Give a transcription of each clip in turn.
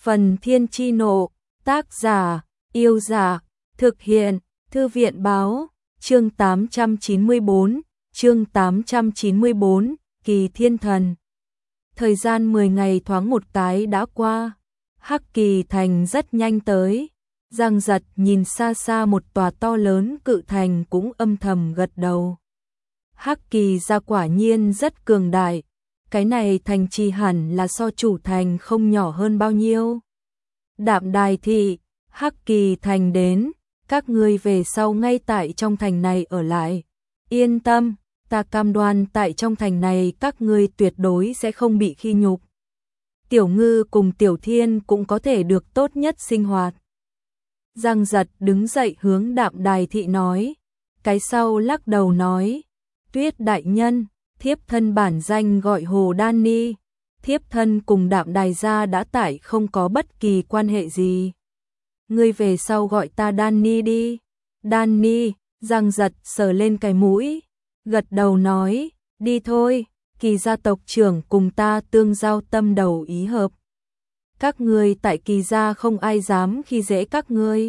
Phần Thiên Chi Nộ, tác giả, Yêu Dạ, thực hiện, Thư viện Báo, chương 894, Kỳ Thiên Thần. Thời gian 10 ngày thoáng một cái đã qua, Hắc Kỳ Thành rất nhanh tới. Giang Giật nhìn xa xa một tòa to lớn cự thành cũng âm thầm gật đầu. Hắc Kỳ gia quả nhiên rất cường đại, cái này thành trì hẳn là so chủ thành không nhỏ hơn bao nhiêu. Đạm Đài thị, Hắc Kỳ thành đến, các ngươi về sau ngay tại trong thành này ở lại. Yên tâm, ta cam đoan tại trong thành này các ngươi tuyệt đối sẽ không bị khi nhục. Tiểu Ngư cùng Tiểu Thiên cũng có thể được tốt nhất sinh hoạt. Giang Giật đứng dậy hướng Đạm Đài thị nói, cái sau lắc đầu nói, Tuyết đại nhân, thiếp thân bản danh gọi Hồ Đan Ni, thiếp thân cùng Đạm Đài gia đã tại không có bất kỳ quan hệ gì. Ngươi về sau gọi ta Đan Ni đi. Đan Ni, Giang Giật sờ lên cái mũi, gật đầu nói, đi thôi, Kỳ gia tộc trưởng cùng ta tương giao tâm đầu ý hợp. Các ngươi tại Kỳ gia không ai dám khi dễ các ngươi.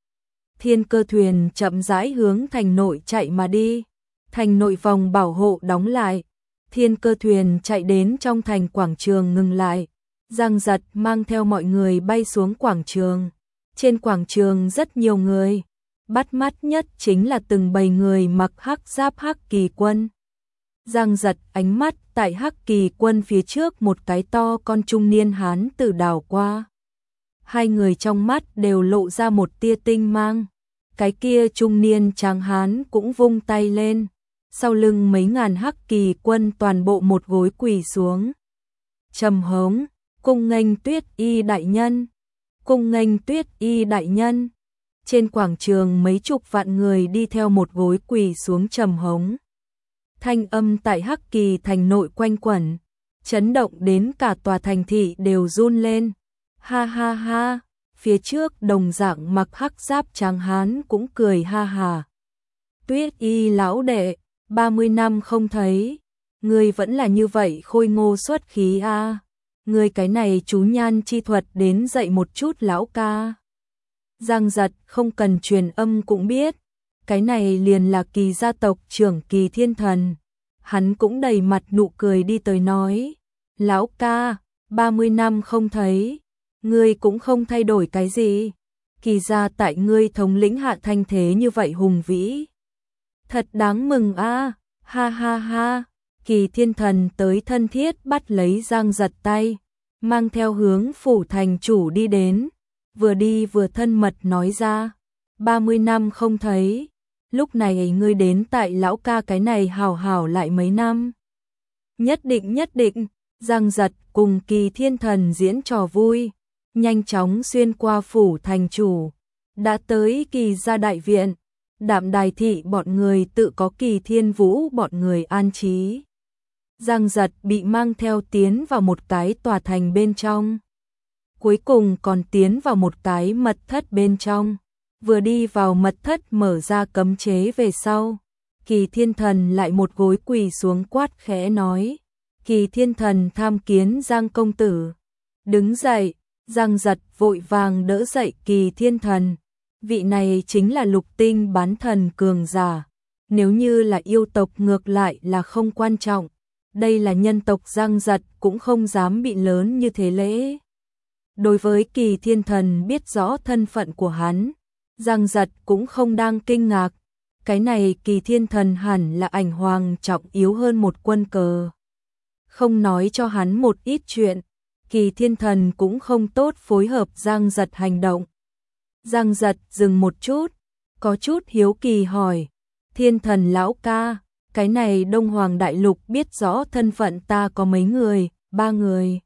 Thiên Cơ thuyền chậm rãi hướng thành nội chạy mà đi. Thành nội vòng bảo hộ đóng lại. Thiên Cơ thuyền chạy đến trong thành quảng trường ngừng lại. Giang Giật mang theo mọi người bay xuống quảng trường. Trên quảng trường rất nhiều người. Bắt mắt nhất chính là từng bầy người mặc hắc giáp Hắc Kỳ quân. Giang Giật ánh mắt tại Hắc Kỳ quân phía trước một cái to con trung niên hán tử đảo qua. Hai người trong mắt đều lộ ra một tia tinh mang. Cái kia trung niên tráng hán cũng vung tay lên. Sau lưng mấy ngàn Hắc Kỳ quân toàn bộ một gối quỳ xuống. Trầm hống, cung nghênh Tuyết y đại nhân. Cung nghênh Tuyết y đại nhân. Trên quảng trường mấy chục vạn người đi theo một gối quỳ xuống trầm hống. Thanh âm tại Hắc Kỳ thành nội quanh quẩn, chấn động đến cả tòa thành thị đều run lên. Ha ha ha, phía trước đồng dạng mặc hắc giáp tráng hán cũng cười ha ha. Tuyết y lão đệ, 30 năm không thấy, ngươi vẫn là như vậy khôi ngô xuất khí a. Ngươi cái này chú nhan chi thuật đến dạy một chút lão ca. Giang Giật không cần truyền âm cũng biết, cái này liền là Kỳ gia tộc trưởng Kỳ Thiên Thần. Hắn cũng đầy mặt nụ cười đi tới nói, lão ca, 30 năm không thấy, ngươi cũng không thay đổi cái gì. Kỳ gia tại ngươi thống lĩnh hạ thanh thế như vậy hùng vĩ. Thật đáng mừng a, ha ha ha. Kỳ Thiên Thần tới thân thiết bắt lấy Giang Giật tay, mang theo hướng phủ thành chủ đi đến, vừa đi vừa thân mật nói ra, 30 năm không thấy, lúc này ngươi đến tại lão ca cái này hảo hảo lại mấy năm. Nhất định, Giang Giật cùng Kỳ Thiên Thần diễn trò vui, nhanh chóng xuyên qua phủ thành chủ, đã tới Kỳ gia đại viện. Đạm Đài thị bọn người tự có Kỳ Thiên Vũ bọn người an trí. Giang Giật bị mang theo tiến vào một cái tòa thành bên trong. Cuối cùng còn tiến vào một cái mật thất bên trong. Vừa đi vào mật thất mở ra cấm chế về sau. Kỳ Thiên Thần lại một gối quỳ xuống quát khẽ nói. Kỳ Thiên Thần tham kiến Giang công tử. Đứng dậy, Giang Giật vội vàng đỡ dậy Kỳ Thiên Thần. Vị này chính là lục tinh bán thần cường giả. Nếu như là yêu tộc ngược lại là không quan trọng. Đây là nhân tộc Giang Giật cũng không dám bị lớn như thế lễ. Đối với Kỳ Thiên Thần biết rõ thân phận của hắn, Giang Giật cũng không đang kinh ngạc. Cái này Kỳ Thiên Thần hẳn là ảnh hoàng trọng yếu hơn một quân cờ. Không nói cho hắn một ít chuyện, Kỳ Thiên Thần cũng không tốt phối hợp Giang Giật hành động. Giang Giật dừng một chút, có chút hiếu kỳ hỏi, Thiên Thần lão ca, cái này Đông Hoàng Đại Lục biết rõ thân phận ta có mấy người, 3 người.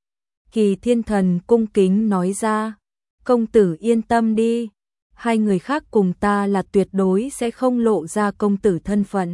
Kỳ Thiên Thần cung kính nói ra, công tử yên tâm đi, 2 người khác cùng ta là tuyệt đối sẽ không lộ ra công tử thân phận.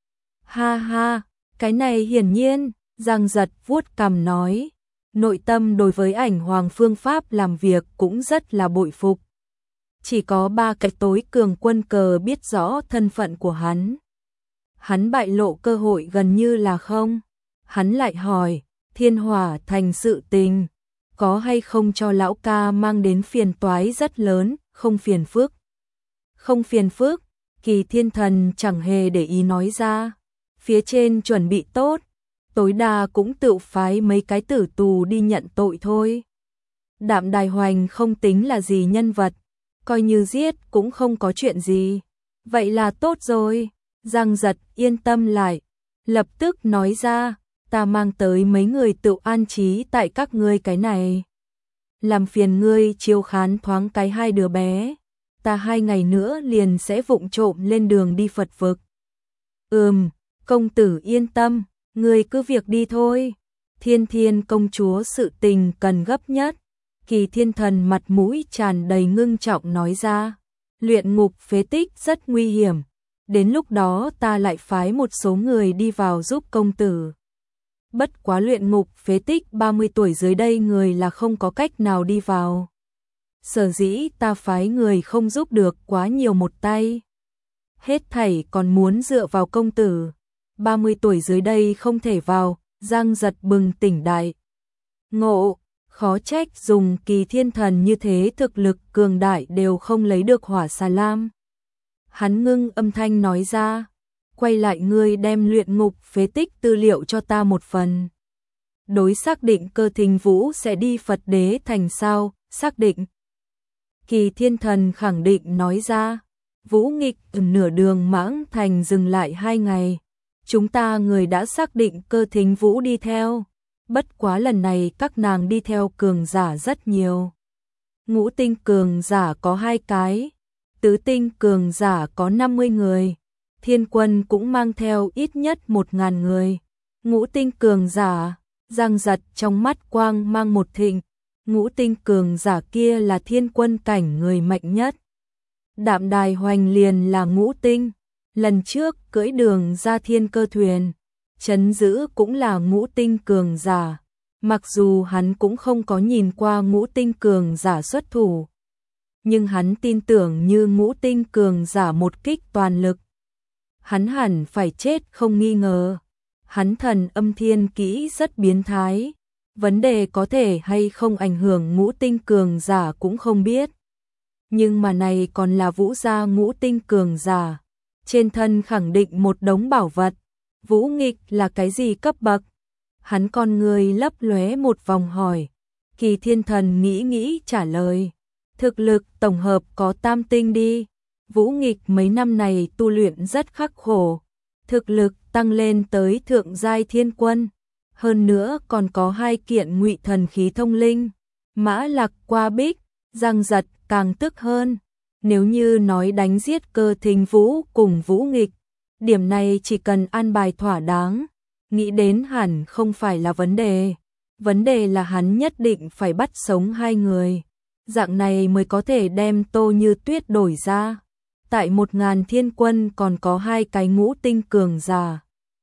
Ha ha, cái này hiển nhiên, Giang Giật vuốt cằm nói, nội tâm đối với ảnh hoàng phương pháp làm việc cũng rất là bội phục. Chỉ có 3 cái tối cường quân cờ biết rõ thân phận của hắn. Hắn bại lộ cơ hội gần như là không. Hắn lại hỏi, Thiên Hỏa thành sự tình, có hay không cho lão ca mang đến phiền toái rất lớn, không phiền phức. Không phiền phức, Kỳ Thiên Thần chẳng hề để ý nói ra. Phía trên chuẩn bị tốt, tối đa cũng tự phái mấy cái tử tù đi nhận tội thôi. Đạm Đài Hoành không tính là gì nhân vật, coi như giết cũng không có chuyện gì. Vậy là tốt rồi, Giang Giật yên tâm lại, lập tức nói ra, ta mang tới mấy người tự an trí tại các ngươi cái này. Làm phiền ngươi chiêu khán thoáng cái hai đứa bé, ta 2 ngày nữa liền sẽ vụng trộm lên đường đi Phật vực. Công tử yên tâm, ngươi cứ việc đi thôi. Thiên Thiên công chúa sự tình cần gấp nhất. Kỳ Thiên Thần mặt mũi tràn đầy ngưng trọng nói ra, luyện ngục phế tích rất nguy hiểm, đến lúc đó ta lại phái một số người đi vào giúp công tử. Bất quá luyện ngục phế tích 30 tuổi dưới đây người là không có cách nào đi vào. Sở dĩ ta phái người không giúp được quá nhiều một tay. Hết thảy còn muốn dựa vào công tử. 30 tuổi dưới đây không thể vào, Giang Giật bừng tỉnh đại ngộ, khó trách dùng Kỳ Thiên Thần như thế thực lực cường đại đều không lấy được hỏa xà lam. Hắn ngưng âm thanh nói ra, quay lại ngươi đem luyện ngục phế tích tư liệu cho ta một phần. Đối xác định Cơ Thính Vũ sẽ đi Phật Đế thành sao, xác định. Kỳ Thiên Thần khẳng định nói ra, Vũ Nghịch nửa đường Mãng Thành dừng lại 2 ngày. Chúng ta người đã xác định Cơ Thính Vũ đi theo, bất quá lần này các nàng đi theo cường giả rất nhiều. Ngũ tinh cường giả có 2 cái, tứ tinh cường giả có 50 người, thiên quân cũng mang theo ít nhất 1.000 người. Ngũ tinh cường giả, Giang Giật trong mắt quang mang một thịnh, ngũ tinh cường giả kia là thiên quân cảnh người mạnh nhất. Đạm Đài Hoành liền là ngũ tinh. Lần trước cưỡi đường ra thiên cơ thuyền, trấn giữ cũng là ngũ tinh cường giả, mặc dù hắn cũng không có nhìn qua ngũ tinh cường giả xuất thủ, nhưng hắn tin tưởng như ngũ tinh cường giả một kích toàn lực, hắn hẳn phải chết không nghi ngờ. Hắn thần âm thiên kỹ rất biến thái, vấn đề có thể hay không ảnh hưởng ngũ tinh cường giả cũng không biết, nhưng mà này còn là Vũ gia ngũ tinh cường giả. Trên thân khẳng định một đống bảo vật. Vũ Nghịch là cái gì cấp bậc? Hắn con người lấp lóe một vòng hỏi. Kỳ Thiên Thần nghĩ trả lời. Thực lực tổng hợp có tam tinh đi. Vũ Nghịch mấy năm này tu luyện rất khắc khổ. Thực lực tăng lên tới thượng giai thiên quân. Hơn nữa còn có 2 kiện ngụy thần khí thông linh. Mã Lạc qua bích, Giang Giật càng tức hơn. Nếu như nói đánh giết Cơ Thính Vũ cùng Vũ Nghịch, điểm này chỉ cần an bài thỏa đáng, nghĩ đến hẳn không phải là vấn đề. Vấn đề là hắn nhất định phải bắt sống 2 người. Dạng này mới có thể đem Tô Như Tuyết đổi ra. Tại 1.000 thiên quân còn có 2 cái ngũ tinh cường giả.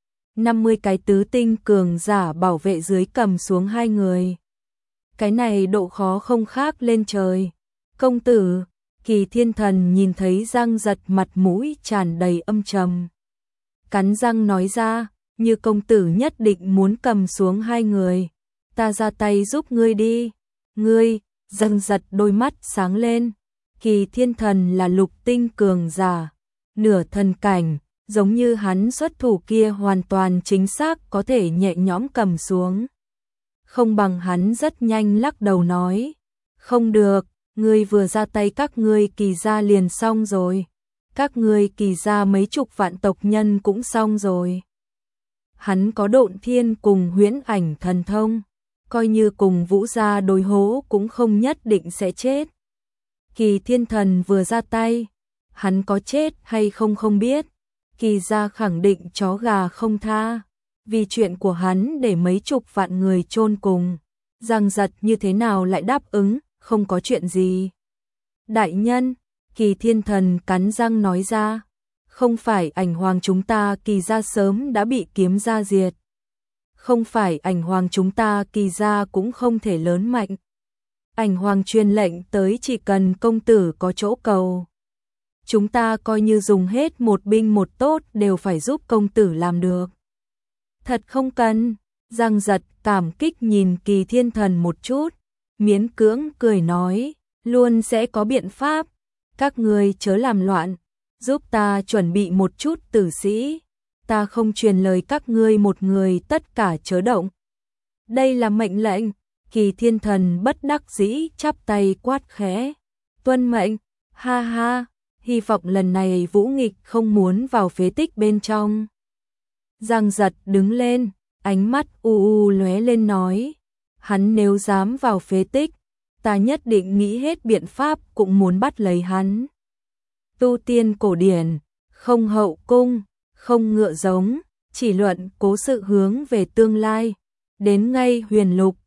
50 cái tứ tinh cường giả bảo vệ dưới cầm xuống 2 người. Cái này độ khó không khác lên trời. Công tử, Kỳ Thiên Thần nhìn thấy Giang Giật mặt mũi tràn đầy âm trầm. Cắn răng nói ra, như công tử nhất định muốn cầm xuống 2 người. Ta ra tay giúp ngươi đi. Ngươi, Giang Giật đôi mắt sáng lên. Kỳ Thiên Thần là lục tinh cường giả, nửa thần cảnh, giống như hắn xuất thủ kia hoàn toàn chính xác có thể nhẹ nhõm cầm xuống. Không bằng hắn rất nhanh lắc đầu nói, không được. Ngươi vừa ra tay các ngươi Kỳ gia liền xong rồi. Các ngươi Kỳ gia mấy chục vạn tộc nhân cũng xong rồi. Hắn có độn thiên cùng huyễn ảnh thần thông, coi như cùng Vũ gia đối hố cũng không nhất định sẽ chết. Kỳ Thiên Thần vừa ra tay, hắn có chết hay không không biết. Kỳ gia khẳng định chó gà không tha, vì chuyện của hắn để mấy chục vạn người chôn cùng. Giang Giật như thế nào lại đáp ứng? Không có chuyện gì. Đại nhân, Kỳ Thiên Thần cắn răng nói ra, không phải ảnh hoàng chúng ta Kỳ gia sớm đã bị kiếm gia diệt. Không phải ảnh hoàng chúng ta Kỳ gia cũng không thể lớn mạnh. Ảnh hoàng truyền lệnh tới chỉ cần công tử có chỗ cầu. Chúng ta coi như dùng hết một binh một tốt đều phải giúp công tử làm được. Thật không cần. Giang Giật cảm kích nhìn Kỳ Thiên Thần một chút. miễn cưỡng cười nói, luôn sẽ có biện pháp, các ngươi chớ làm loạn, giúp ta chuẩn bị một chút tử sĩ, ta không truyền lời các ngươi một người tất cả chớ động. Đây là mệnh lệnh. Kỳ Thiên Thần bất đắc dĩ chắp tay quát khẽ, tuân mệnh, ha ha, hy vọng lần này Vũ Nghịch không muốn vào phế tích bên trong. Giang Giật đứng lên, ánh mắt u u lóe lên nói, hắn nếu dám vào phế tích, ta nhất định nghĩ hết biện pháp cũng muốn bắt lấy hắn. Tu tiên cổ điển, không hậu cung, không ngựa giống, chỉ luận cố sự hướng về tương lai, đến ngay huyền lục,